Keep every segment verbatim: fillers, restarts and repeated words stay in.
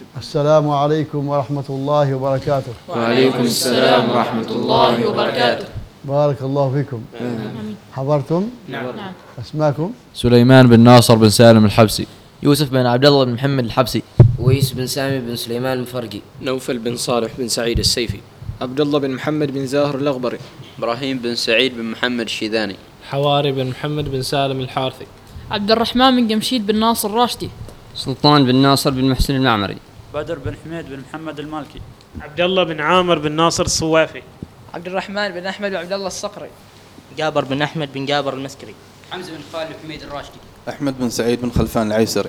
السلام عليكم ورحمة الله وبركاته. وعليكم السلام ورحمة الله وبركاته. بارك الله فيكم. آمين. حضرتم؟ نعم. أسماكم؟ سليمان بن ناصر بن سالم الحبسي. يوسف بن عبد الله بن محمد الحبسي. ويس بن سامي بن سليمان المفرقي. نوفل بن صالح بن سعيد السيفي. عبد الله بن محمد بن زاهر الأغبري. إبراهيم بن سعيد بن محمد الشيذاني. حواري بن محمد بن سالم الحارثي. عبد الرحمن بن جمشيد بن ناصر الراشدي. سلطان بن ناصر بن محسن المعمري. بدر بن حميد بن محمد المالكي. عبد الله بن عامر بن ناصر الصوافي. عبد الرحمن بن أحمد بن عبد الله الصقري. جابر بن أحمد بن جابر المسكري. حمزة بن خالد بن حميد الراشدي. أحمد بن سعيد بن خلفان العيسري.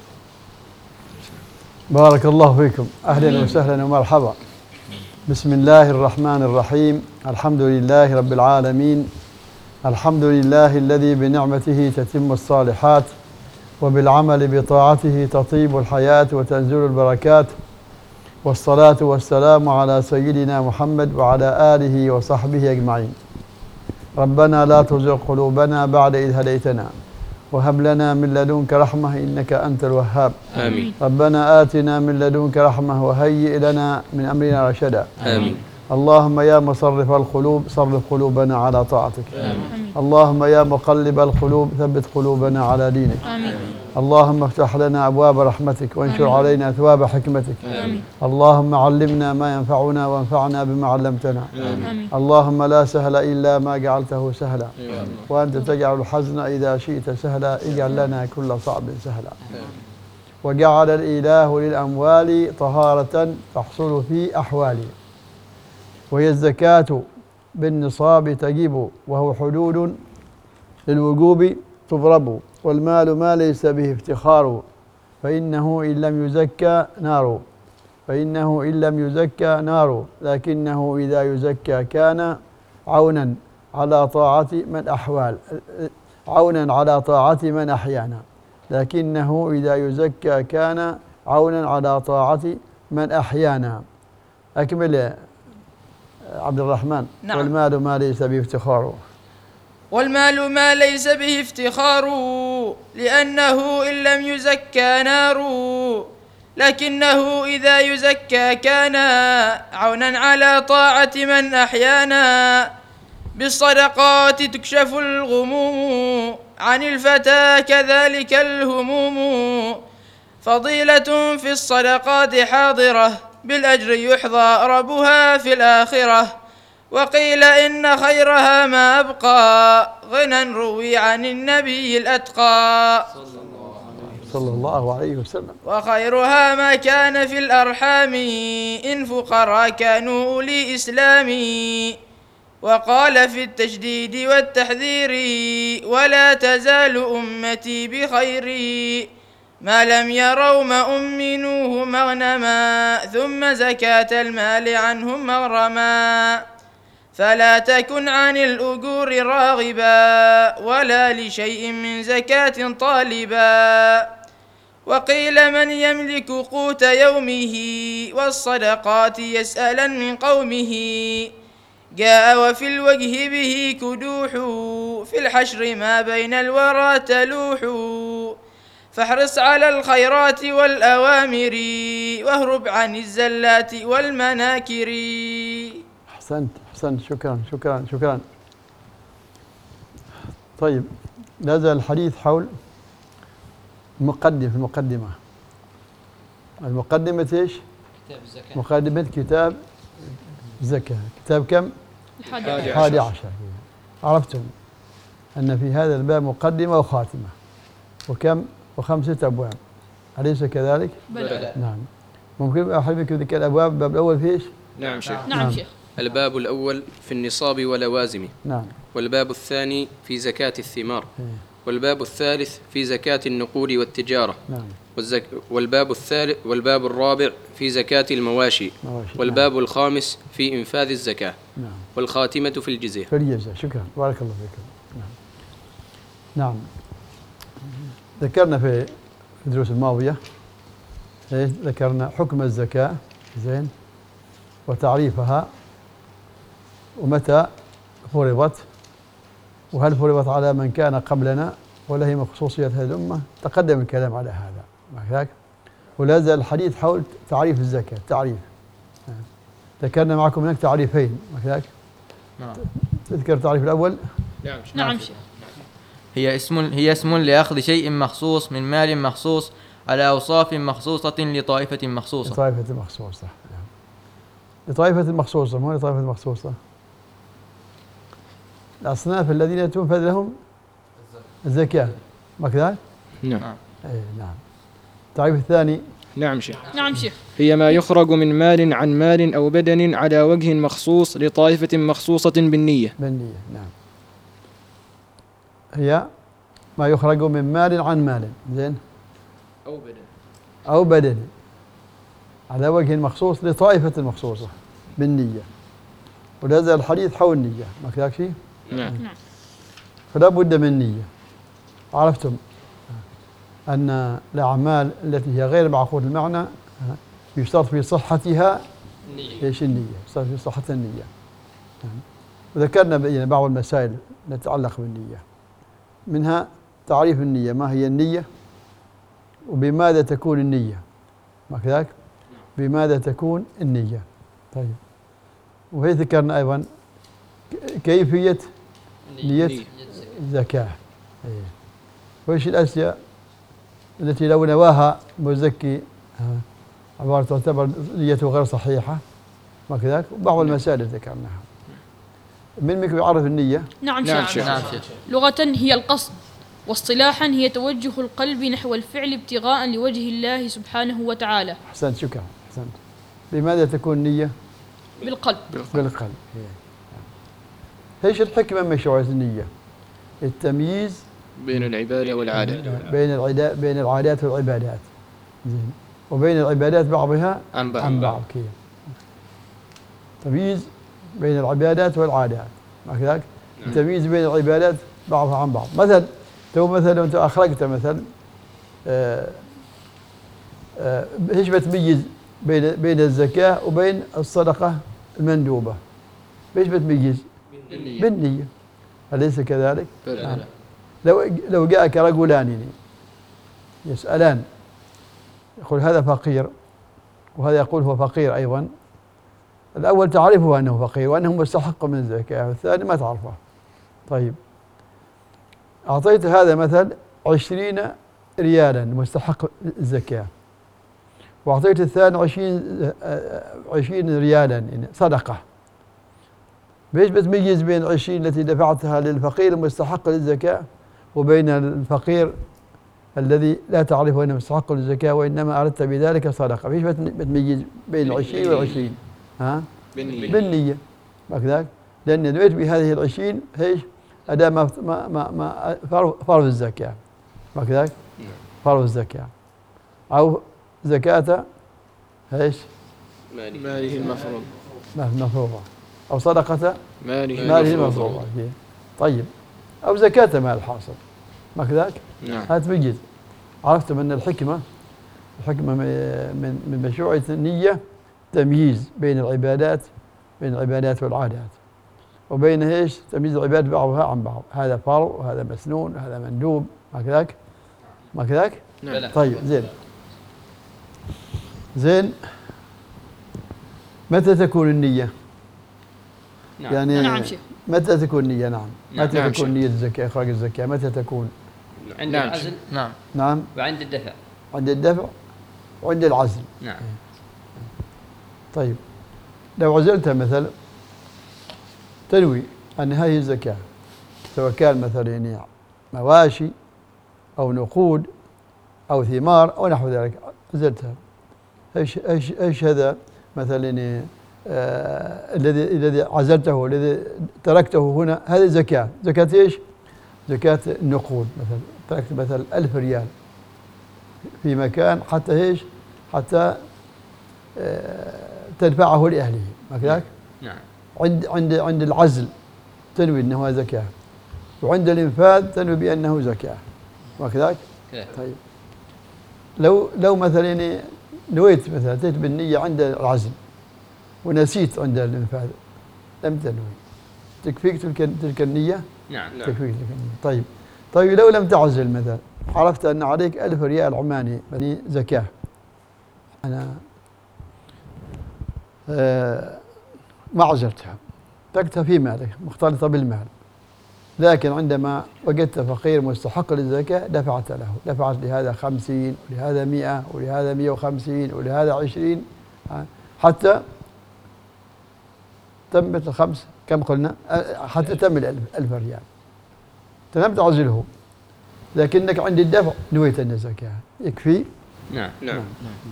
بارك الله فيكم، أهلا وسهلا ومرحبا. بسم الله الرحمن الرحيم. الحمد لله رب العالمين. الحمد لله الذي بنعمته تتم الصالحات وبالعمل بطاعته تطيب الحياة وتنزل البركات، والصلاة والسلام على سيدنا محمد وعلى آله وصحبه أجمعين. ربنا لا تزغ قلوبنا بعد إذ هديتنا وهب لنا من لدنك رحمة إنك أنت الوهاب. آمين. ربنا آتنا من لدنك رحمة وهيئ لنا من أمرنا رشدا. آمين. اللهم يا مصرف القلوب صرف قلوبنا على طاعتك. آمين. اللهم يا مقلب القلوب ثبت قلوبنا على دينك. آمين. اللهم افتح لنا أبواب رحمتك وانشر آمين. علينا ثواب حكمتك. آمين. اللهم علمنا ما ينفعنا وانفعنا بما علمتنا. آمين. اللهم لا سهل إلا ما جعلته سهلا، وأنت تجعل الحزن إذا شئت سهلا، اجعل لنا كل صعب سهلا. وجعل الإله للأموال طهارة تحصل في أحوال، وهي الزكاة بالنصاب تجب، وهو حدود للوجوب تضرب، والمال ما ليس به افتخار، فإنه إن لم يزكى نار فإنه إن لم يزكى نار لكنه إذا يزكى كان عونا على طاعة من أحوال عونا على طاعة من أحيانا لكنه إذا يزكى كان عونا على طاعة من أحيانا. أكمل عبد الرحمن. نعم. والمال ما ليس به افتخار. والمال ما ليس به افتخار لأنه إن لم يزكى نار لكنه إذا يزكى كان عونا على طاعة من أحيانا. بالصدقات تكشف الغموم عن الفتى كذلك الهموم، فضيلة في الصدقات حاضرة بالأجر يحظى ربها في الآخرة. وقيل إن خيرها ما أبقى غنى روي عن النبي الأتقى صلى الله عليه وسلم. وخيرها ما كان في الأرحام إن فقراء كانوا أولي إسلام. وقال في التشديد والتحذير ولا تزال أمتي بخير ما لم يروا ما أمنوه مغنما ثم زكاة المال عنهم مغرما. فلا تكن عن الأجور راغبا ولا لشيء من زكاة طالبا. وقيل من يملك قوت يومه والصدقات يسألا من قومه جاء وفي الوجه به كدوح في الحشر ما بين الورى تلوح. فاحرص على الخيرات والأوامر واهرب عن الزلات والمناكر. أحسنت أحسنت شكرا شكرا شكرا. طيب، نزل الحديث حول مقدم في المقدمة. المقدمة ايش؟ كتاب الزكاة. مقدمة كتاب الزكاة. كتاب كم؟ الحادي عشر. عرفتم أن في هذا الباب مقدمة وخاتمة وكم؟ وخمسة أبواب، أليس كذلك؟ بلى. نعم. ممكن أحد يذكر الأبواب؟ الباب الأول فيش؟ نعم شيخ. نعم, نعم شيخ. الباب الأول في النصاب ولوازمه. نعم. والباب الثاني في زكاة الثمار. والباب الثالث في زكاة النقود والتجارة. نعم. والزك... والباب الثالث والباب الرابع في زكاة المواشي. مواشي. والباب نعم. الخامس في إنفاذ الزكاة. نعم. والخاتمة في الجزية. في الجزية. شكرا، بارك الله فيكم. نعم. نعم. ذكرنا في الدروس الماضية ذكرنا حكم الزكاة زين وتعريفها ومتى فرضت وهل فرضت على من كان قبلنا ولا هي من خصوصيات هذه الأمة. تقدم الكلام على هذا. ولا زال الحديث حول تعريف الزكاة. تعريف ذكرنا معكم هناك تعريفين وكذلك. نعم. تذكر التعريف الأول؟ نعم نعم شيخ. هي اسم هي اسم لأخذ شيء مخصوص من مال مخصوص على أوصاف مخصوصة لطائفة مخصوصة. لطائفة مخصوصة. نعم. لطائفة مخصوصة، مو لطائفة مخصوصة. الأصناف الذين تنفذ لهم الزكاة، ما كذلك؟ نعم. أي نعم. التعريف الثاني. نعم شيخ. نعم شيخ. هي ما يخرج من مال عن مال أو بدن على وجه مخصوص لطائفة مخصوصة بالنية. بالنية، نعم. هي ما يخرج من مال عن مال، زين؟ أو بدن. أو بدن على وجه مخصوص لطائفة مخصوصة بالنية. ولا زال الحديث حول النية، ما كذلك شيء؟ نعم. فلا بد من نية. عرفتم أن الأعمال التي هي غير معقول المعنى يشترط في صحتها ايش؟ النية. يشترط في صحة النية. وذكرنا بين بعض المسائل التي تتعلق بالنية، منها تعريف النية، ما هي النية وبماذا تكون النية، ما كذلك؟ بماذا تكون النية. طيب، وهي ذكرنا أيضا كيفية نية الزكاة. وإيش الأشياء التي لو نواها المزكي عبارة تعتبر نيته غير صحيحة، ما كذلك؟ وبعض المسائل التي ذكرناها. من منكم يعرف النية؟ نعم شيخ. نعم شيخ. لغة هي القصد، واصطلاحا هي توجه القلب نحو الفعل ابتغاء لوجه الله سبحانه وتعالى. أحسنت، شكرا، أحسنت. بماذا تكون النية؟ بالقلب. بالقلب. ايش الحكمة من مشروعية النية؟ التمييز بين العبادة والعادات. بين العادات بين العادات والعبادات. زين. وبين العبادات بعضها عن بعض. عن بعض. كيف؟ تمييز بين العبادات والعادات، ما كذلك؟ التمييز بين العبادات بعضها عن بعض. مثلا تو مثلا لو انت اخرجت مثلا آه آه ايش بتميز بين بين الزكاة وبين الصدقة المندوبة؟ ايش بتميز؟ بالنية. بالنية. أليس كذلك؟ نعم. لو لو جاءك رجلان يسألان، يقول هذا فقير وهذا يقول هو فقير أيضا، الأول تعرفه أنه فقير وأنه مستحق من الزكاة، والثاني ما تعرفه. طيب، أعطيت هذا مثل عشرين ريالا مستحق الزكاة، وأعطيت الثاني عشرين عشرين ريالا يعني صدقة. بيش بتميز بين العشرين التي دفعتها للفقير المستحق للزكاة وبين الفقير الذي لا تعرف أنه مستحق للزكاة وإنما أردت بذلك صدقة؟ بيش بتميز بين العشرين والعشرين؟ ها؟ بالنية. بالنية، ما كذلك؟ لأن نويت بهذه العشرين هيش أداء ما ما ما, ما فرض الزكاة، ما كذلك؟ فرض الزكاة أو زكاة هيش؟ ماله المفروض. مفروضة، أو صدقة ماله ماله المفروضة. طيب، أو زكاة مال الحاصل، ما كذلك؟ نعم. هذا تميز. عرفتم أن الحكمة الحكمة من من مشروعية النية تمييز بين العبادات بين العبادات والعادات، وبين ايش؟ تمييز العباد بعضها عن بعض، هذا فرض وهذا مسنون وهذا مندوب، ما كذلك؟ ما كذلك؟ نعم. طيب، زين زين متى تكون النية؟ نعم. يعني نعم شيخ. متى تكون النية؟ نعم. متى نعم تكون شيخ. نية الزكاة، إخراج الزكاة متى تكون؟ عند نعم. العزل. نعم. نعم. وعند الدفع. عند الدفع وعند العزل. نعم. طيب، لو عزلت مثلا تنوي أن هذه الزكاة سواء كان مثلا يعني مواشي أو نقود أو ثمار أو نحو ذلك، عزلتها، ايش ايش ايش هذا مثلا يعني آه الذي الذي عزلته الذي تركته هنا، هذه زكاة. زكاة ايش؟ زكاة النقود. مثلا تركت مثلا ألف ريال في مكان حتى ايش؟ حتى آه تدفعه لأهله، ما كذلك؟ نعم. عند عند عند العزل تنوي انه زكاة، وعند الانفاذ تنوي بانه زكاة، ما كذلك؟ طيب، لو لو مثلا يعني نويت مثلا اتيت بالنية عند العزل ونسيت عند الانفاذ، لم تنوي، تكفيك تلك تلك النية؟ نعم. تكفيك تلك النية. طيب طيب لو لم تعزل مثلا، عرفت ان عليك ألف ريال عماني زكاة، أنا آه معزرتها تركتها في مالك مختلطة بالمال، لكن عندما وجدت فقير مستحق للزكاة دفعت له، دفعت لهذا خمسين ولهذا مئة ولهذا مئة وخمسين ولهذا عشرين حتى تمت الخمس كم قلنا حتى تم الألف ريال. لم تعزله لكنك عند الدفع نويت أن الزكاة يكفي. نعم نعم.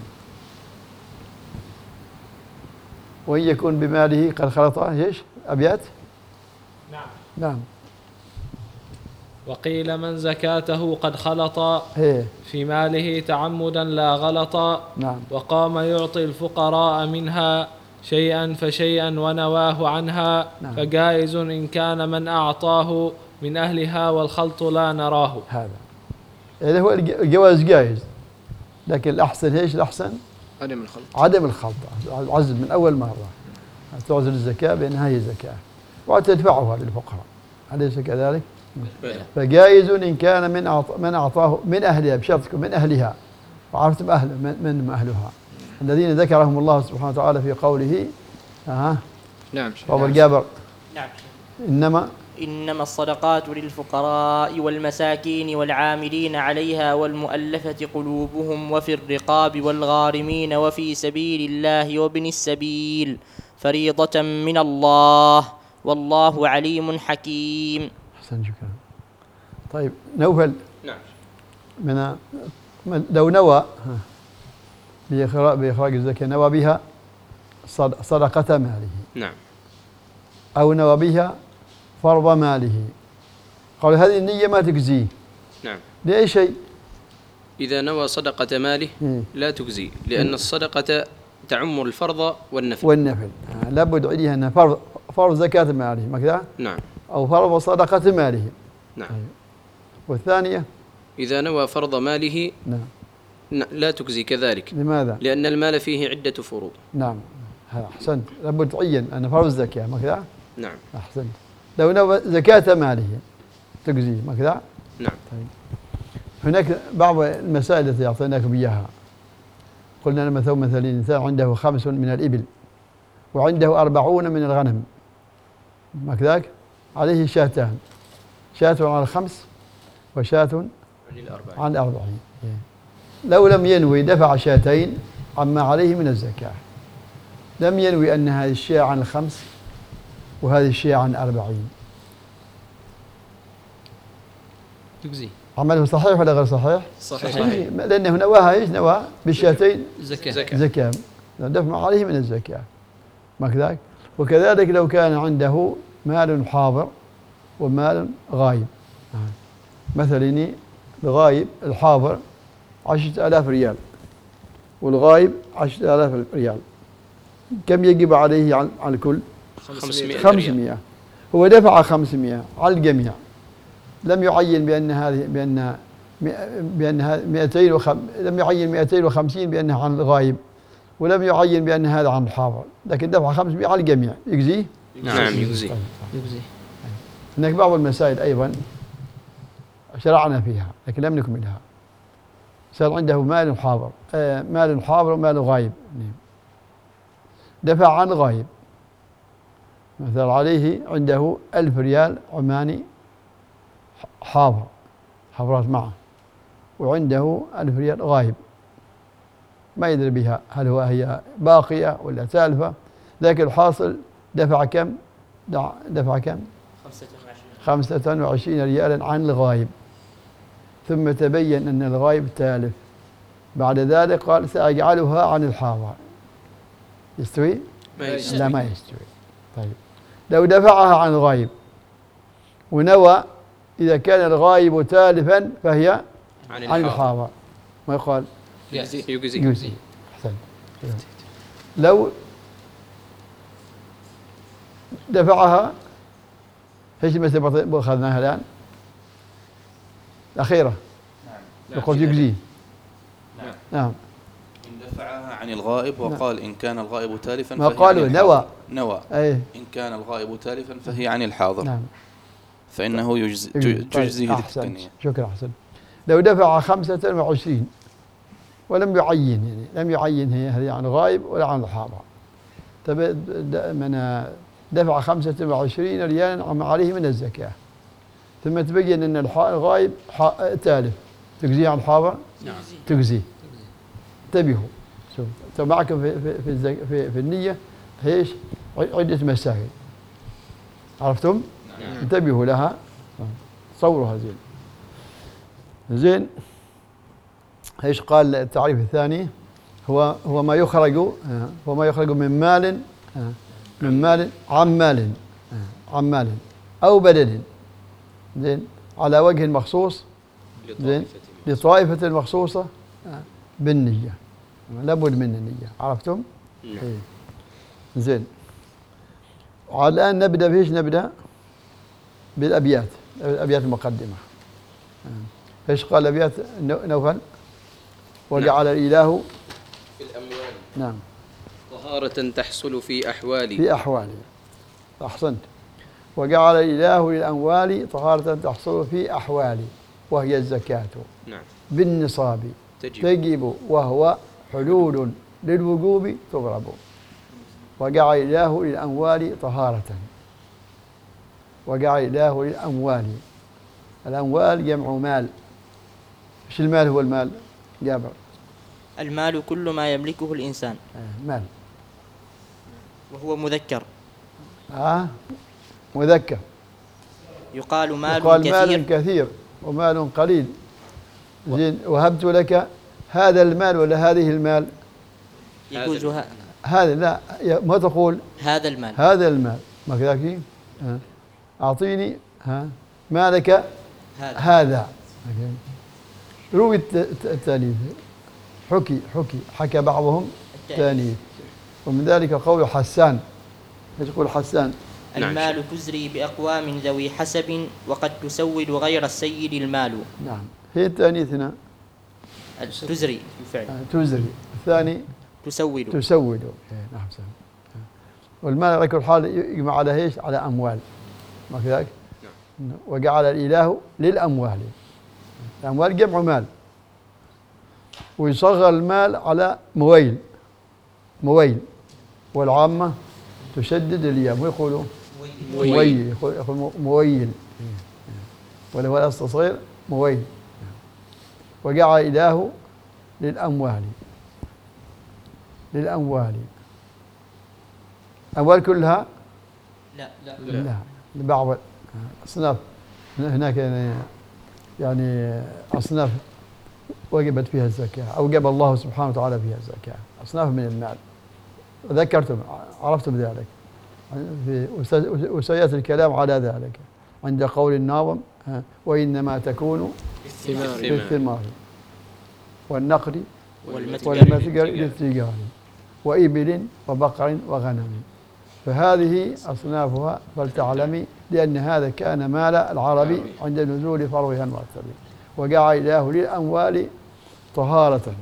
وإن يكون بماله قد خلط ايش أبيات. نعم نعم. وقيل من زكاته قد خلط هي. في ماله تعمدا لا غلط. نعم. وقام يعطي الفقراء منها شيئا فشيئا ونواه عنها. نعم. فجائز إن كان من أعطاه من أهلها والخلط لا نراه. هذا هذا هو الجواز جائز، لكن الأحسن ايش الأحسن؟ عدم الخلط. عدم الخلط، عزل من أول مرة، تعزل الزكاة بأنها هي زكاة وتدفعها للفقراء، أليس كذلك؟ فجائز إن كان من أعط... من أعطاه من أهلها، بشرط من أهلها، وعرفتم أهل من, من أهلها الذين ذكرهم الله سبحانه وتعالى في قوله آه. نعم. قول جابر. نعم. إنما إنما الصدقات للفقراء والمساكين والعاملين عليها والمؤلفة قلوبهم وفي الرقاب والغارمين وفي سبيل الله وابن السبيل فريضة من الله والله عليم حكيم. أحسن شكرا. طيب نوفل. نعم. من لو نوى بإخراج بإخراج الزكاة نوى بها صدقة ماله. نعم. أو نوى بها فرض ماله، قال هذه النية ما تجزيه. نعم. لأي شيء؟ إذا نوى صدقة ماله لا تجزي، لأن الصدقة تعم الفرض والنفل. والنفل آه لابد عليها أنها فرض فرض زكاة ماله ما كذا؟ نعم. أو فرض صدقة ماله. نعم. طيب. والثانية إذا نوى فرض ماله نعم لا تجزي كذلك. لماذا؟ لأن المال فيه عدة فروض. نعم أحسنت، لابد تعين أن فرض الزكاة ما كذا؟ نعم. أحسنت. لو نوى زكاة ماله تجزي ما كذا؟ نعم. طيب. هناك بعض المسائل التي أعطيناكم إياها، قلنا مثلا مثلا الإنسان عنده خمس من الإبل وعنده أربعون من الغنم ما كذاك؟ عليه شاتان، شاة على الخمس وشاة عن الأربعين. لو لم ينوي دفع شاتين عما عليه من الزكاة، لم ينوي أن هذه الشاة عن الخمس وهذه الشاة عن أربعين، تجزي. عمله صحيح ولا غير صحيح؟ صحيح. صحيح. لأنه نواها ايش؟ نوى بالشاتين زكاة. زكاة دفع عليه من الزكاة ما كذاك؟ وكذلك لو كان عنده مال حاضر ومال غايب، مثلا الغايب الحاضر عشرة آلاف ريال والغايب عشرة آلاف ريال، كم يجب عليه على الكل؟ خمسمائة. خمسمائة. هو دفع خمسمائة على الجميع، لم يعين بأن هذه بأن بأن مئتين وخم لم يعين مئتين وخمسين بأنها عن الغايب، ولم يعين بأن هذا عن الحاضر، لكن دفع خمسمائة على الجميع يجزيه؟ نعم يجزي. طيب. يجزي. هناك بعض المسائل أيضا شرعنا فيها لكن لم نكملها. صار عنده مال حاضر آه مال حاضر ومال غايب، دفع عن غايب، مثلا عليه عنده ألف ريال عماني حاضر حضرات معه، وعنده ألف ريال غايب ما يدري بها هل هو هي باقية ولا تالفة، لكن الحاصل دفع كم؟ دفع كم؟ خمسة وعشرين ريالا عن الغايب، ثم تبين أن الغايب تالف، بعد ذلك قال سأجعلها عن الحاضر. يستوي؟ ما يستوي. لا ما يستوي. طيب لو دفعها عن الغايب ونوى إذا كان الغايب تالفا فهي عن, عن الحاضر ما يقال؟ يجزي. يجزي. أحسن. لو دفعها ايش المسألة أخذناها الآن؟ الأخيرة يقول يجزي. نعم. نعم. إن دفعها عن الغائب وقال إن كان الغائب تالفا ما فهي قالوا عن نوى نوى أيه. إن كان الغائب تالفا فهي عن الحاضر. نعم. فإنه يجزي تجزيه طيب. أحسن. التقنية. شكرا أحسن. لو دفع خمسة وعشرين ولم يعين يعني لم يعين هي هذه عن الغائب ولا عن الحاضر. من دفع خمسة وعشرين ريالا عما عليه من الزكاة، ثم تبين أن الغائب تالف تجزيه عن الحاضر؟ نعم تجزيه. انتبهوا، شوف معكم في في في, في, في النية ايش؟ عدة مسائل، عرفتم؟ نعم. انتبهوا لها، صورها زين. زين، ايش قال التعريف الثاني؟ هو هو ما يخرج هو ما يخرج من مال من مال عن مال عن مال أو بدل، زين، على وجه مخصوص، زين، لطائفة مخصوصة بالنية، لابد من النية، عرفتم؟ نعم. زين، والآن نبدأ بإيش؟ نبدأ بالأبيات، الأبيات المقدمة. ايش قال الأبيات نوفل؟ وجعل الإله في الأموال نعم طهارة تحصل في أحوالي في أحوالي، أحسنت. وجعل الإله للأموال طهارة تحصل في أحوالي وهي الزكاة نعم بالنصاب تجب, تجب وهو حلول للوجوب تغرب. وجعل الإله للأموال طهارة، وجعل الإله للأموال، الأموال جمع مال. ايش المال؟ هو المال جابر؟ المال كل ما يملكه الإنسان. آه مال. وهو مذكر. آه مذكر. يقال مال يقال كثير مال كثير ومال قليل. زين، وهبت لك هذا المال ولا هذه المال؟ يجوز ه... هذا لا، ما تقول هذا المال، هذا المال، ما كذاك؟ آه. أعطيني ها مالك هذا, هذا. روي التأنيث، حكي حكي حكى بعضهم التأنيث، ومن ذلك قول حسان. ايش يقول حسان؟ المال تزري بأقوام ذوي حسب وقد تسود غير السيد المال. نعم، هي التأنيث هنا تزري بالفعل. آه تزري. الثاني تسود تسود. نعم. والمال على كل حال يجمع على ايش؟ على أموال، ما كذاك؟ نعم. وجعل الإله للأموال، الأموال جمع مال، ويصغر المال على مويل، مويل، والعامة تشدد الياء ويقولوا مويل، يقول مويل، ولا هو التصغير مويل. وجعل الإله للأموال، للأموال، أموال كلها؟ لا لا لا، لبعض أصناف هناك يعني أصناف وجبت فيها الزكاة، أوجب الله سبحانه وتعالى فيها الزكاة، أصناف من المال، وذكرتم عرفتم ذلك، وسيأتي الكلام على ذلك عند قول الناظم وإنما تكون في الثمار والنقل والمتجر للتجار وإبل وبقر وغنم، فهذه أصنافها فلتعلمي لأن هذا كان مال العربي عند نزول فرضها المرتب. وجعل الله للأموال طهارة،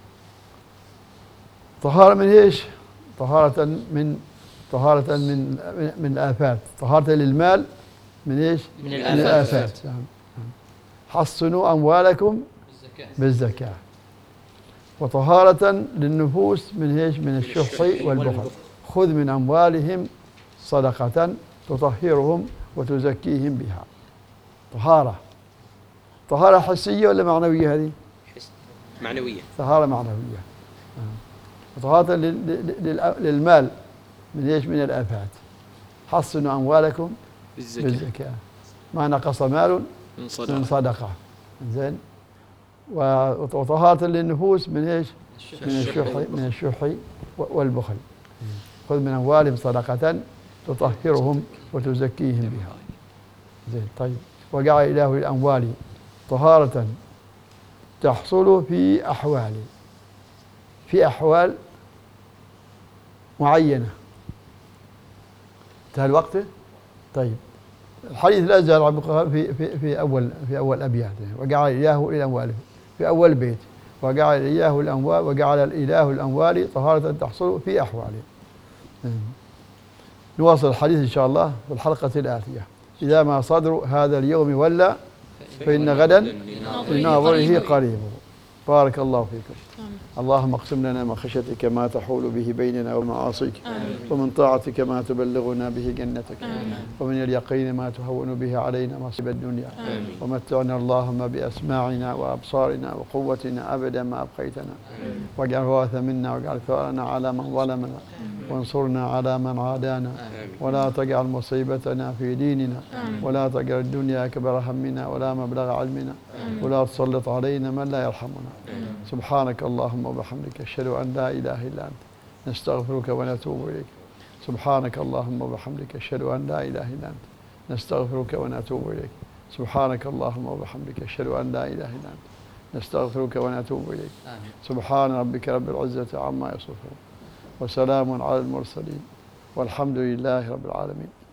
طهارة من ايش؟ طهارة من طهارة من من الآفات، طهارة للمال من ايش؟ من من الآفات, الآفات. حصنوا أموالكم بالزكاة. وطهارة للنفوس من ايش؟ من الشح والبخل. خذ من أموالهم صدقة تطهرهم وتزكيهم بها. طهارة، طهارة حسية ولا معنوية هذه؟ معنوية. طهارة معنوية. طهارة للمال من ايش؟ من الآفات. حصنوا أموالكم بالزكاة, بالزكاة. ما نقص مال من صدقة, من صدقة. زين. وطهارة للنفوس من ايش؟ من الشح من الشح والبخل. خذ من أموالهم صدقة تطهرهم وتزكيهم بها. زين، طيب. وجعل الله للأموال طهارة تحصل في أحوال، في أحوال معينة. انتهى الوقت؟ طيب. الحديث لا يزال في في في أول في أول أبيات. وجعل الإله للأموال في أول بيت، وجعل الإله الأموال وجعل الإله الأموال طهارة تحصل في أحوال. نواصل الحديث إن شاء الله في الحلقة الآتية. إذا ما صدر هذا اليوم ولا فإن غدا لناظره قريب. بارك الله فيكم. اللهم اقسم لنا من خشيتك ما تحول به بيننا ومعاصيك، ومن طاعتك ما تبلغنا به جنتك، ومن اليقين ما تهون به علينا مصيب الدنيا، ومتعنا اللهم بأسماعنا وأبصارنا وقوتنا أبدا ما أبقيتنا، واجعل الوارث منا، واجعل ثأرنا على من ظلمنا، وانصرنا على من عادانا، ولا تجعل مصيبتنا في ديننا، ولا تجعل الدنيا أكبر همنا ولا مبلغ علمنا، ولا تسلط علينا من لا يرحمنا. سبحانك اللهم وبحمدك، أشهد أن لا إله إلا أنت، نستغفرك ونتوب إليك. سبحانك اللهم وبحمدك، أشهد أن لا إله إلا أنت، نستغفرك ونتوب إليك. سبحانك اللهم وبحمدك، أشهد أن لا إله إلا أنت، نستغفرك ونتوب إليك. سبحان ربك رب العزة عما يصفون، وسلام على المرسلين، والحمد لله رب العالمين.